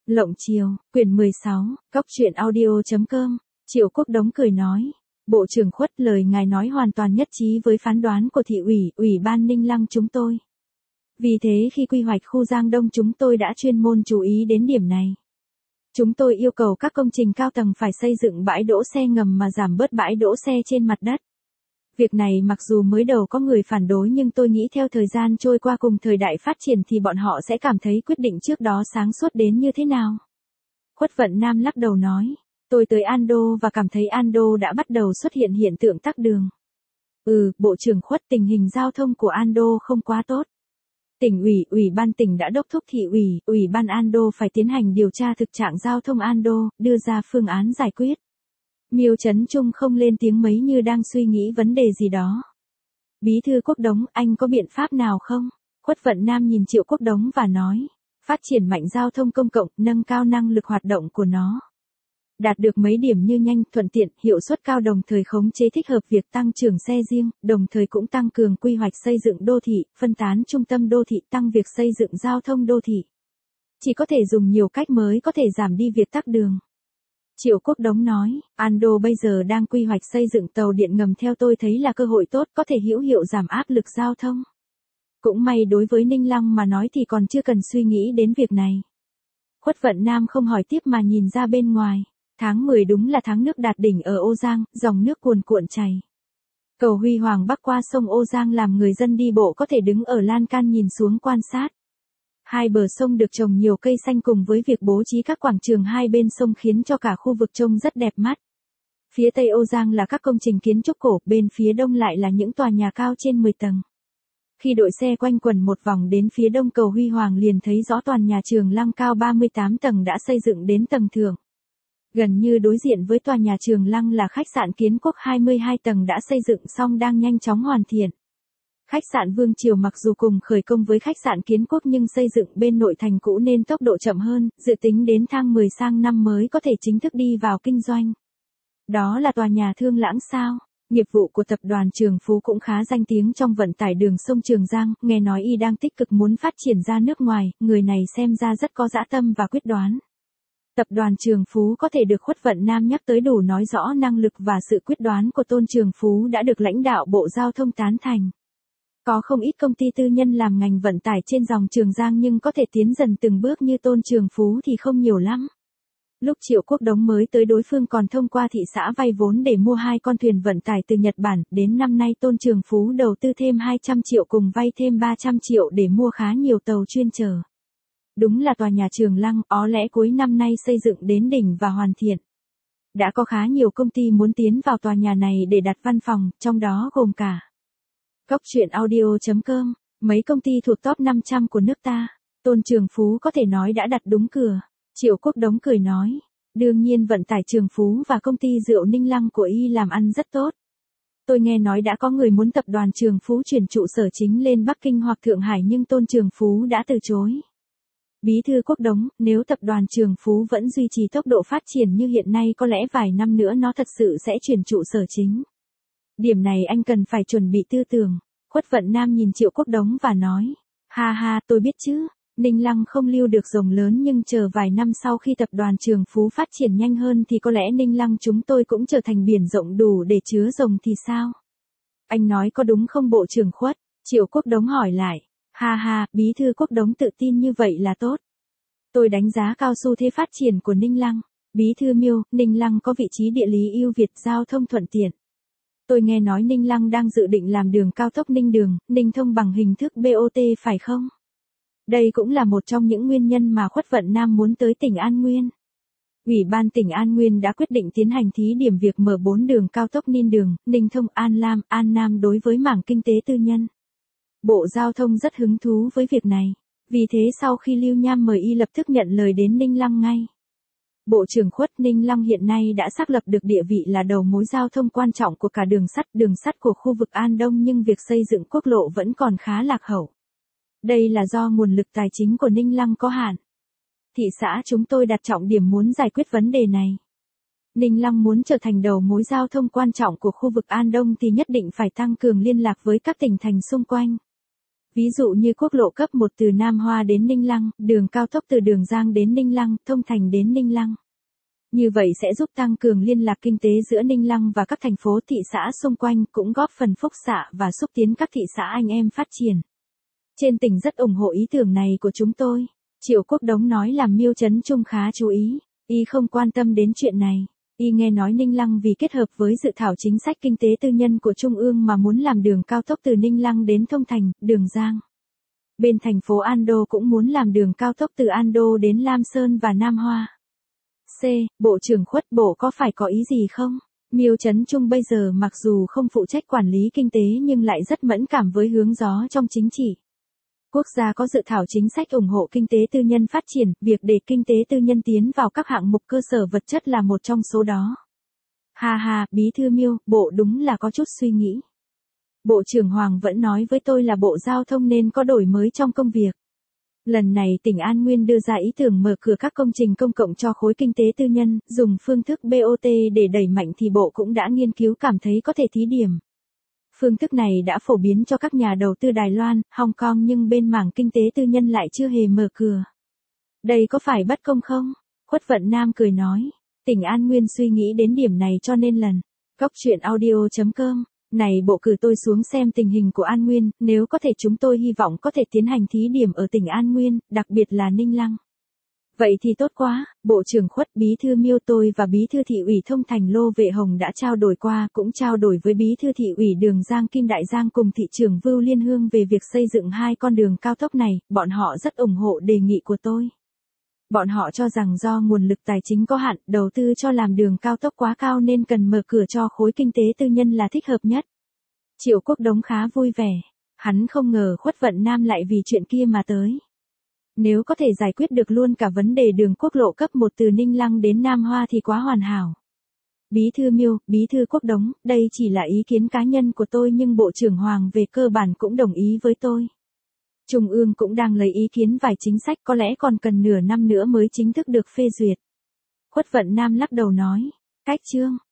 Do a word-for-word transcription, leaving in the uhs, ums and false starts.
Lộng Chiều, quyển mười sáu, Cóc truyện audio chấm com, Triệu Quốc Đống cười nói. Bộ trưởng Khuất, lời ngài nói hoàn toàn nhất trí với phán đoán của thị ủy, ủy ban Ninh Lăng chúng tôi. Vì thế khi quy hoạch khu Giang Đông chúng tôi đã chuyên môn chú ý đến điểm này. Chúng tôi yêu cầu các công trình cao tầng phải xây dựng bãi đỗ xe ngầm mà giảm bớt bãi đỗ xe trên mặt đất. Việc này mặc dù mới đầu có người phản đối nhưng tôi nghĩ theo thời gian trôi qua cùng thời đại phát triển thì bọn họ sẽ cảm thấy quyết định trước đó sáng suốt đến như thế nào. Khuất Vận Nam lắc đầu nói, tôi tới Ando và cảm thấy Ando đã bắt đầu xuất hiện hiện tượng tắc đường. Ừ, Bộ trưởng Khuất, tình hình giao thông của Ando không quá tốt. Tỉnh ủy, ủy ban tỉnh đã đốc thúc thị ủy, ủy ban Ando phải tiến hành điều tra thực trạng giao thông Ando, đưa ra phương án giải quyết. Miêu Trấn Trung không lên tiếng mấy như đang suy nghĩ vấn đề gì đó. Bí thư Quốc Đống, anh có biện pháp nào không? Khuất Vận Nam nhìn Triệu Quốc Đống và nói, phát triển mạnh giao thông công cộng, nâng cao năng lực hoạt động của nó. Đạt được mấy điểm như nhanh, thuận tiện, hiệu suất cao đồng thời khống chế thích hợp việc tăng trưởng xe riêng, đồng thời cũng tăng cường quy hoạch xây dựng đô thị, phân tán trung tâm đô thị, tăng việc xây dựng giao thông đô thị. Chỉ có thể dùng nhiều cách mới có thể giảm đi việc tắc đường. Triệu Quốc Đống nói, Ando bây giờ đang quy hoạch xây dựng tàu điện ngầm, theo tôi thấy là cơ hội tốt, có thể hữu hiệu giảm áp lực giao thông. Cũng may đối với Ninh Lăng mà nói thì còn chưa cần suy nghĩ đến việc này. Khuất Vận Nam không hỏi tiếp mà nhìn ra bên ngoài. Tháng mười đúng là tháng nước đạt đỉnh ở Ô Giang, dòng nước cuồn cuộn chảy. Cầu Huy Hoàng bắc qua sông Ô Giang làm người dân đi bộ có thể đứng ở lan can nhìn xuống quan sát. Hai bờ sông được trồng nhiều cây xanh cùng với việc bố trí các quảng trường hai bên sông khiến cho cả khu vực trông rất đẹp mắt. Phía tây Ô Giang là các công trình kiến trúc cổ, bên phía đông lại là những tòa nhà cao trên mười tầng. Khi đội xe quanh quẩn một vòng đến phía đông cầu Huy Hoàng liền thấy rõ tòa nhà Trường Lăng cao ba mươi tám tầng đã xây dựng đến tầng thượng. Gần như đối diện với tòa nhà Trường Lăng là khách sạn Kiến Quốc hai mươi hai tầng đã xây dựng xong đang nhanh chóng hoàn thiện. Khách sạn Vương Triều mặc dù cùng khởi công với khách sạn Kiến Quốc nhưng xây dựng bên nội thành cũ nên tốc độ chậm hơn, dự tính đến tháng mười sang năm mới có thể chính thức đi vào kinh doanh. Đó là tòa nhà Thương Lãng sao? Nghiệp vụ của tập đoàn Trường Phú cũng khá danh tiếng trong vận tải đường sông Trường Giang, nghe nói y đang tích cực muốn phát triển ra nước ngoài, người này xem ra rất có dã tâm và quyết đoán. Tập đoàn Trường Phú có thể được Khuất Vận Nam nhắc tới đủ nói rõ năng lực và sự quyết đoán của Tôn Trường Phú đã được lãnh đạo Bộ Giao thông tán thành. Có không ít công ty tư nhân làm ngành vận tải trên dòng Trường Giang nhưng có thể tiến dần từng bước như Tôn Trường Phú thì không nhiều lắm. Lúc Triệu Quốc Đống mới tới đối phương còn thông qua thị xã vay vốn để mua hai con thuyền vận tải từ Nhật Bản, đến năm nay Tôn Trường Phú đầu tư thêm hai trăm triệu cùng vay thêm ba trăm triệu để mua khá nhiều tàu chuyên chở. Đúng là tòa nhà Trường Lăng, ó lẽ cuối năm nay xây dựng đến đỉnh và hoàn thiện. Đã có khá nhiều công ty muốn tiến vào tòa nhà này để đặt văn phòng, trong đó gồm cả Cóc truyện audio chấm com, mấy công ty thuộc top năm trăm của nước ta. Tôn Trường Phú có thể nói đã đặt đúng cửa. Triệu Quốc Đống cười nói, đương nhiên vận tải Trường Phú và công ty rượu Ninh Lăng của y làm ăn rất tốt. Tôi nghe nói đã có người muốn tập đoàn Trường Phú chuyển trụ sở chính lên Bắc Kinh hoặc Thượng Hải nhưng Tôn Trường Phú đã từ chối. Bí thư Quốc Đống, nếu tập đoàn Trường Phú vẫn duy trì tốc độ phát triển như hiện nay có lẽ vài năm nữa nó thật sự sẽ chuyển trụ sở chính. Điểm này anh cần phải chuẩn bị tư tưởng. Khuất Vận Nam nhìn Triệu Quốc Đống và nói, ha ha, tôi biết chứ, Ninh Lăng không lưu được rồng lớn nhưng chờ vài năm sau khi tập đoàn Trường Phú phát triển nhanh hơn thì có lẽ Ninh Lăng chúng tôi cũng trở thành biển rộng đủ để chứa rồng thì sao? Anh nói có đúng không Bộ trưởng Khuất? Triệu Quốc Đống hỏi lại. Ha ha, Bí thư Quốc Đống tự tin như vậy là tốt. Tôi đánh giá cao xu thế phát triển của Ninh Lăng. Bí thư Miêu, Ninh Lăng có vị trí địa lý ưu việt, giao thông thuận tiện. Tôi nghe nói Ninh Lăng đang dự định làm đường cao tốc Ninh Đường, Ninh Thông bằng hình thức bê o tê phải không? Đây cũng là một trong những nguyên nhân mà Khuất Vận Nam muốn tới tỉnh An Nguyên. Ủy ban tỉnh An Nguyên đã quyết định tiến hành thí điểm việc mở bốn đường cao tốc Ninh Đường, Ninh Thông, An Lam, An Nam đối với mảng kinh tế tư nhân. Bộ Giao thông rất hứng thú với việc này. Vì thế sau khi Lưu Nham mời y lập tức nhận lời đến Ninh Lăng ngay. Bộ trưởng Khuất, Ninh Lăng hiện nay đã xác lập được địa vị là đầu mối giao thông quan trọng của cả đường sắt, đường sắt của khu vực An Đông nhưng việc xây dựng quốc lộ vẫn còn khá lạc hậu. Đây là do nguồn lực tài chính của Ninh Lăng có hạn. Thị xã chúng tôi đặt trọng điểm muốn giải quyết vấn đề này. Ninh Lăng muốn trở thành đầu mối giao thông quan trọng của khu vực An Đông thì nhất định phải tăng cường liên lạc với các tỉnh thành xung quanh. Ví dụ như quốc lộ cấp một từ Nam Hoa đến Ninh Lăng, đường cao tốc từ Đường Giang đến Ninh Lăng, Thông Thành đến Ninh Lăng. Như vậy sẽ giúp tăng cường liên lạc kinh tế giữa Ninh Lăng và các thành phố thị xã xung quanh, cũng góp phần phúc xạ và xúc tiến các thị xã anh em phát triển. Trên tỉnh rất ủng hộ ý tưởng này của chúng tôi. Triệu Quốc Đống nói làm Miêu Trấn Trung khá chú ý, y không quan tâm đến chuyện này. Y nghe nói Ninh Lăng vì kết hợp với dự thảo chính sách kinh tế tư nhân của Trung ương mà muốn làm đường cao tốc từ Ninh Lăng đến Thông Thành, Đường Giang. Bên thành phố An Đô cũng muốn làm đường cao tốc từ An Đô đến Lam Sơn và Nam Hoa. C. Bộ trưởng Khuất, Bộ có phải có ý gì không? Miêu Trấn Trung bây giờ mặc dù không phụ trách quản lý kinh tế nhưng lại rất mẫn cảm với hướng gió trong chính trị. Quốc gia có dự thảo chính sách ủng hộ kinh tế tư nhân phát triển, việc để kinh tế tư nhân tiến vào các hạng mục cơ sở vật chất là một trong số đó. Ha ha, Bí thư Miêu, Bộ đúng là có chút suy nghĩ. Bộ trưởng Hoàng vẫn nói với tôi là Bộ Giao thông nên có đổi mới trong công việc. Lần này tỉnh An Nguyên đưa ra ý tưởng mở cửa các công trình công cộng cho khối kinh tế tư nhân, dùng phương thức bê o tê để đẩy mạnh thì Bộ cũng đã nghiên cứu cảm thấy có thể thí điểm. Phương thức này đã phổ biến cho các nhà đầu tư Đài Loan, Hong Kong nhưng bên mảng kinh tế tư nhân lại chưa hề mở cửa. Đây có phải bất công không? Khuất Vận Nam cười nói. Tỉnh An Nguyên suy nghĩ đến điểm này cho nên lần. Góc chuyện audio chấm com. Này Bộ cử tôi xuống xem tình hình của An Nguyên, nếu có thể chúng tôi hy vọng có thể tiến hành thí điểm ở tỉnh An Nguyên, đặc biệt là Ninh Lăng. Vậy thì tốt quá, Bộ trưởng Khuất, Bí thư Miêu, tôi và Bí thư thị ủy Thông Thành Lô Vệ Hồng đã trao đổi qua, cũng trao đổi với Bí thư thị ủy Đường Giang Kim Đại Giang cùng thị trưởng Vưu Liên Hương về việc xây dựng hai con đường cao tốc này, bọn họ rất ủng hộ đề nghị của tôi. Bọn họ cho rằng do nguồn lực tài chính có hạn, đầu tư cho làm đường cao tốc quá cao nên cần mở cửa cho khối kinh tế tư nhân là thích hợp nhất. Triệu Quốc Đống khá vui vẻ. Hắn không ngờ Khuất Vận Nam lại vì chuyện kia mà tới. Nếu có thể giải quyết được luôn cả vấn đề đường quốc lộ cấp một từ Ninh Lăng đến Nam Hoa thì quá hoàn hảo. Bí thư Miêu, Bí thư Quốc Đống, đây chỉ là ý kiến cá nhân của tôi nhưng Bộ trưởng Hoàng về cơ bản cũng đồng ý với tôi. Trung ương cũng đang lấy ý kiến vài chính sách có lẽ còn cần nửa năm nữa mới chính thức được phê duyệt. Khuất Vận Nam lắc đầu nói. Cách chương.